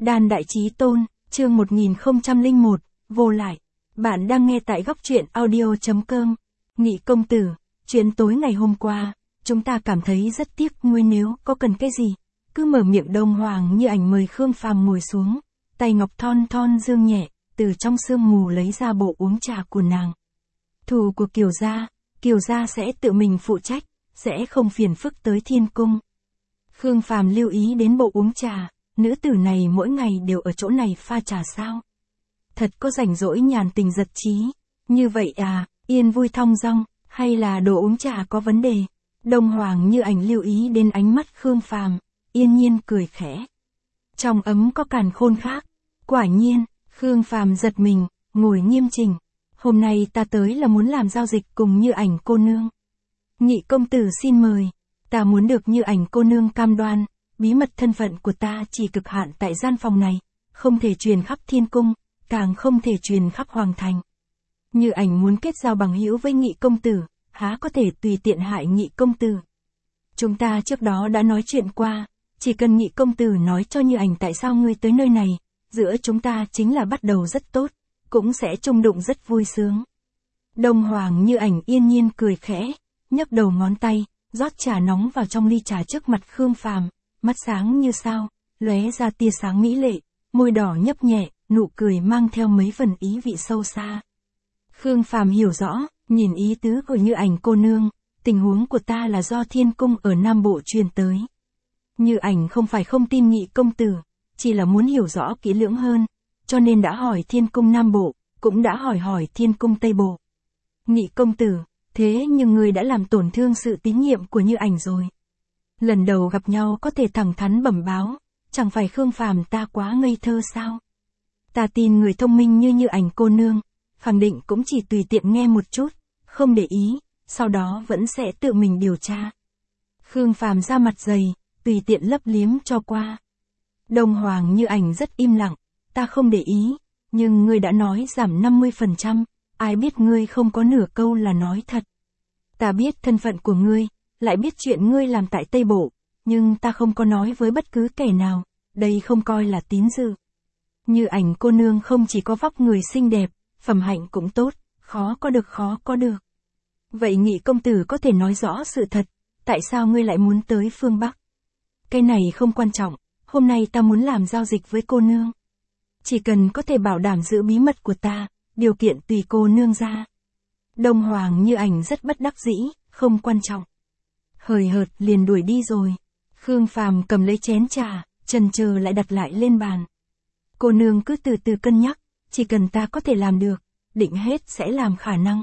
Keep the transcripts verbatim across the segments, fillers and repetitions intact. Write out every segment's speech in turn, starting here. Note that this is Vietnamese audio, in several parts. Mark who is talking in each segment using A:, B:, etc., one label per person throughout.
A: Đàn Đại Chí Tôn, chương một nghìn không trăm lẻ một, vô lại. Bạn đang nghe tại góc truyện audio.com. Nghị công tử, chuyện tối ngày hôm qua, chúng ta cảm thấy rất tiếc nuối, nếu có cần cái gì, cứ mở miệng. Đông Hoàng Như Ảnh mời Khương Phàm ngồi xuống, tay ngọc thon thon dương nhẹ, từ trong sương mù lấy ra bộ uống trà của nàng. Thù của Kiều gia, Kiều gia sẽ tự mình phụ trách, sẽ không phiền phức tới Thiên Cung. Khương Phàm lưu ý đến bộ uống trà, nữ tử này mỗi ngày đều ở chỗ này pha trà sao? Thật có rảnh rỗi nhàn tình giật trí. Như vậy à, yên vui thong dong, hay là đồ uống trà có vấn đề? Đông Hoàng Như Ảnh lưu ý đến ánh mắt Khương Phàm, yên nhiên cười khẽ. Trong ấm có càn khôn khác. Quả nhiên, Khương Phàm giật mình, ngồi nghiêm chỉnh. Hôm nay ta tới là muốn làm giao dịch cùng Như Ảnh cô nương. Nhị công tử xin mời. Ta muốn được Như Ảnh cô nương cam đoan, bí mật thân phận của ta chỉ cực hạn tại gian phòng này, không thể truyền khắp Thiên Cung, càng không thể truyền khắp Hoàng Thành. Như Ảnh muốn kết giao bằng hữu với Nhị công tử, há có thể tùy tiện hại Nhị công tử. Chúng ta trước đó đã nói chuyện qua, chỉ cần Nhị công tử nói cho Như Ảnh tại sao ngươi tới nơi này, giữa chúng ta chính là bắt đầu rất tốt, cũng sẽ chung đụng rất vui sướng. Đông Hoàng Như Ảnh yên nhiên cười khẽ, nhấc đầu ngón tay, rót trà nóng vào trong ly trà trước mặt Khương Phàm, mắt sáng như sao, lóe ra tia sáng mỹ lệ, môi đỏ nhấp nhẹ, nụ cười mang theo mấy phần ý vị sâu xa. Khương Phàm hiểu rõ, nhìn ý tứ của Như Ảnh cô nương, tình huống của ta là do Thiên Cung ở Nam Bộ truyền tới. Như Ảnh không phải không tin Nhị công tử, chỉ là muốn hiểu rõ kỹ lưỡng hơn, cho nên đã hỏi Thiên Cung Nam Bộ, cũng đã hỏi hỏi Thiên Cung Tây Bộ. Nhị công tử, thế nhưng ngươi đã làm tổn thương sự tín nhiệm của Như Ảnh rồi. Lần đầu gặp nhau có thể thẳng thắn bẩm báo, chẳng phải Khương Phàm ta quá ngây thơ sao? Ta tin người thông minh như Như Ảnh cô nương, khẳng định cũng chỉ tùy tiện nghe một chút, không để ý, sau đó vẫn sẽ tự mình điều tra. Khương Phàm ra mặt dày, tùy tiện lấp liếm cho qua. Đông Hoàng Như Ảnh rất im lặng, ta không để ý, nhưng ngươi đã nói giảm năm mươi phần trăm, ai biết ngươi không có nửa câu là nói thật. Ta biết thân phận của ngươi, lại biết chuyện ngươi làm tại Tây Bộ, nhưng ta không có nói với bất cứ kẻ nào, đây không coi là tín dự. Như Ảnh cô nương không chỉ có vóc người xinh đẹp, phẩm hạnh cũng tốt, khó có được khó có được. Vậy Nhị công tử có thể nói rõ sự thật, tại sao ngươi lại muốn tới phương Bắc? Cái này không quan trọng, hôm nay ta muốn làm giao dịch với cô nương. Chỉ cần có thể bảo đảm giữ bí mật của ta, điều kiện tùy cô nương ra. Đông Hoàng Như Ảnh rất bất đắc dĩ, không quan trọng. Hời hợt liền đuổi đi rồi. Khương Phàm cầm lấy chén trà, chần chờ lại đặt lại lên bàn. Cô nương cứ từ từ cân nhắc, chỉ cần ta có thể làm được, định hết sẽ làm khả năng.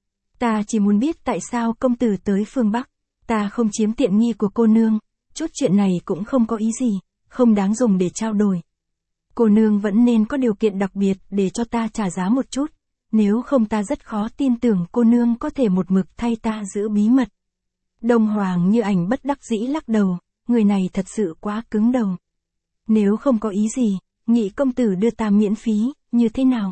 A: Ta chỉ muốn biết tại sao công tử tới phương Bắc, ta không chiếm tiện nghi của cô nương, chút chuyện này cũng không có ý gì, không đáng dùng để trao đổi. Cô nương vẫn nên có điều kiện đặc biệt để cho ta trả giá một chút, nếu không ta rất khó tin tưởng cô nương có thể một mực thay ta giữ bí mật. Đông Hoàng Như Ảnh bất đắc dĩ lắc đầu, người này thật sự quá cứng đầu. Nếu không có ý gì, Nhị công tử đưa ta miễn phí, như thế nào?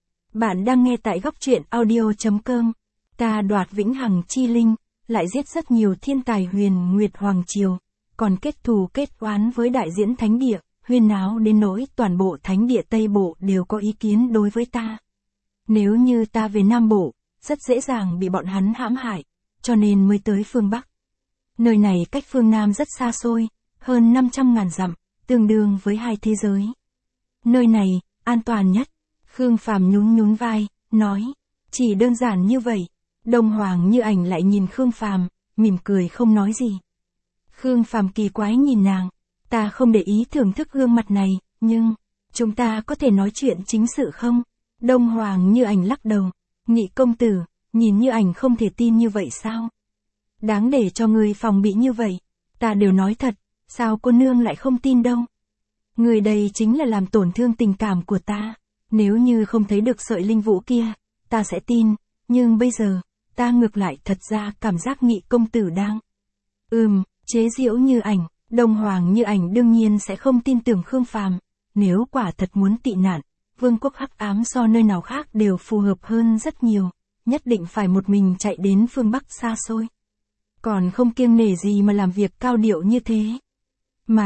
A: Bạn đang nghe tại góc truyện audio.com. Ta đoạt vĩnh hằng chi linh, lại giết rất nhiều thiên tài Huyền Nguyệt Hoàng Triều, còn kết thù kết oán với đại diễn thánh địa, huyên náo đến nỗi toàn bộ thánh địa Tây Bộ đều có ý kiến đối với ta. Nếu như ta về Nam Bộ, rất dễ dàng bị bọn hắn hãm hại, cho nên mới tới phương Bắc. Nơi này cách phương Nam rất xa xôi, hơn năm trăm ngàn dặm, tương đương với hai thế giới. Nơi này, an toàn nhất. Khương Phàm nhún nhún vai, nói, chỉ đơn giản như vậy. Đông Hoàng Như Ảnh lại nhìn Khương Phàm, mỉm cười không nói gì. Khương Phàm kỳ quái nhìn nàng, ta không để ý thưởng thức gương mặt này, nhưng, chúng ta có thể nói chuyện chính sự không? Đông Hoàng Như Ảnh lắc đầu, Nhị công tử, nhìn Như Ảnh không thể tin như vậy sao? Đáng để cho người phòng bị như vậy, ta đều nói thật, sao cô nương lại không tin đâu? Người đây chính là làm tổn thương tình cảm của ta, nếu như không thấy được sợi linh vũ kia, ta sẽ tin, nhưng bây giờ, ta ngược lại thật ra cảm giác Nhị công tử đang Ừm, chế giễu Như Ảnh. Đông Hoàng Như Ảnh đương nhiên sẽ không tin tưởng Khương Phàm, nếu quả thật muốn tị nạn, vương quốc hắc ám so nơi nào khác đều phù hợp hơn rất nhiều, nhất định phải một mình chạy đến phương Bắc xa xôi. Còn không kiêng nể gì mà làm việc cao điệu như thế. Mà,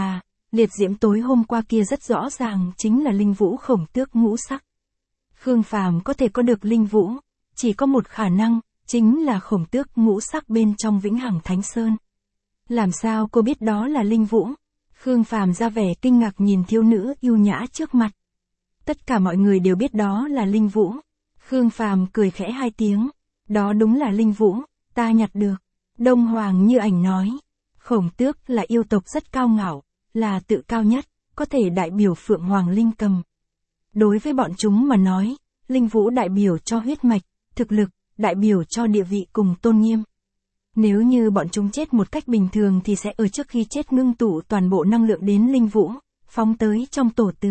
A: liệt diễm tối hôm qua kia rất rõ ràng chính là linh vũ khổng tước ngũ sắc. Khương Phàm có thể có được linh vũ, chỉ có một khả năng, chính là khổng tước ngũ sắc bên trong Vĩnh Hằng Thánh Sơn. Làm sao cô biết đó là linh vũ? Khương Phàm ra vẻ kinh ngạc nhìn thiếu nữ yêu nhã trước mặt. Tất cả mọi người đều biết đó là linh vũ. Khương Phàm cười khẽ hai tiếng. Đó đúng là linh vũ, ta nhặt được. Đông Hoàng Như Ảnh nói. Khổng tước là yêu tộc rất cao ngạo, là tự cao nhất, có thể đại biểu Phượng Hoàng Linh Cầm. Đối với bọn chúng mà nói, linh vũ đại biểu cho huyết mạch, thực lực, đại biểu cho địa vị cùng tôn nghiêm. Nếu như bọn chúng chết một cách bình thường thì sẽ ở trước khi chết ngưng tụ toàn bộ năng lượng đến linh vũ, phóng tới trong tổ từ.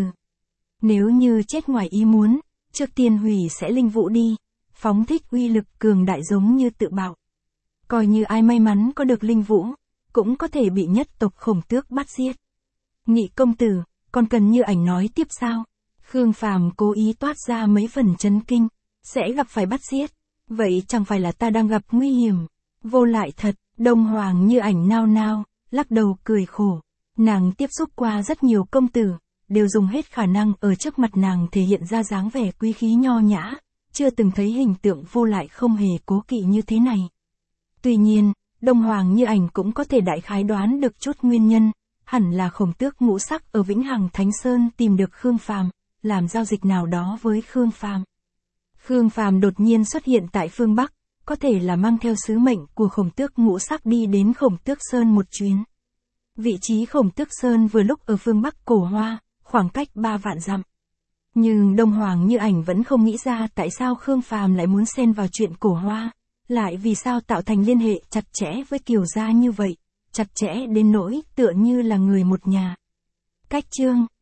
A: Nếu như chết ngoài ý muốn, trước tiên hủy sẽ linh vũ đi, phóng thích uy lực cường đại giống như tự bạo. Coi như ai may mắn có được linh vũ, cũng có thể bị nhất tộc khổng tước bắt giết. Nhị công tử, còn cần Như Ảnh nói tiếp sao? Khương Phàm cố ý toát ra mấy phần chấn kinh, sẽ gặp phải bắt giết. Vậy chẳng phải là ta đang gặp nguy hiểm? Vô lại thật, Đông Hoàng Như Ảnh nao nao, lắc đầu cười khổ. Nàng tiếp xúc qua rất nhiều công tử, đều dùng hết khả năng ở trước mặt nàng thể hiện ra dáng vẻ quý khí nho nhã, chưa từng thấy hình tượng Vô Lại không hề cố kỵ như thế này. Tuy nhiên, Đông Hoàng Như Ảnh cũng có thể đại khái đoán được chút nguyên nhân, hẳn là khổng tước ngũ sắc ở Vĩnh Hằng Thánh Sơn tìm được Khương Phàm, làm giao dịch nào đó với Khương Phàm. Khương Phàm đột nhiên xuất hiện tại phương Bắc, có thể là mang theo sứ mệnh của khổng tước ngũ sắc đi đến khổng tước Sơn một chuyến. Vị trí khổng tước Sơn vừa lúc ở phương Bắc Cổ Hoa, khoảng cách ba vạn dặm. Nhưng Đông Hoàng Như Ảnh vẫn không nghĩ ra tại sao Khương Phàm lại muốn xen vào chuyện Cổ Hoa, lại vì sao tạo thành liên hệ chặt chẽ với Kiều gia như vậy, chặt chẽ đến nỗi tựa như là người một nhà. Cách chương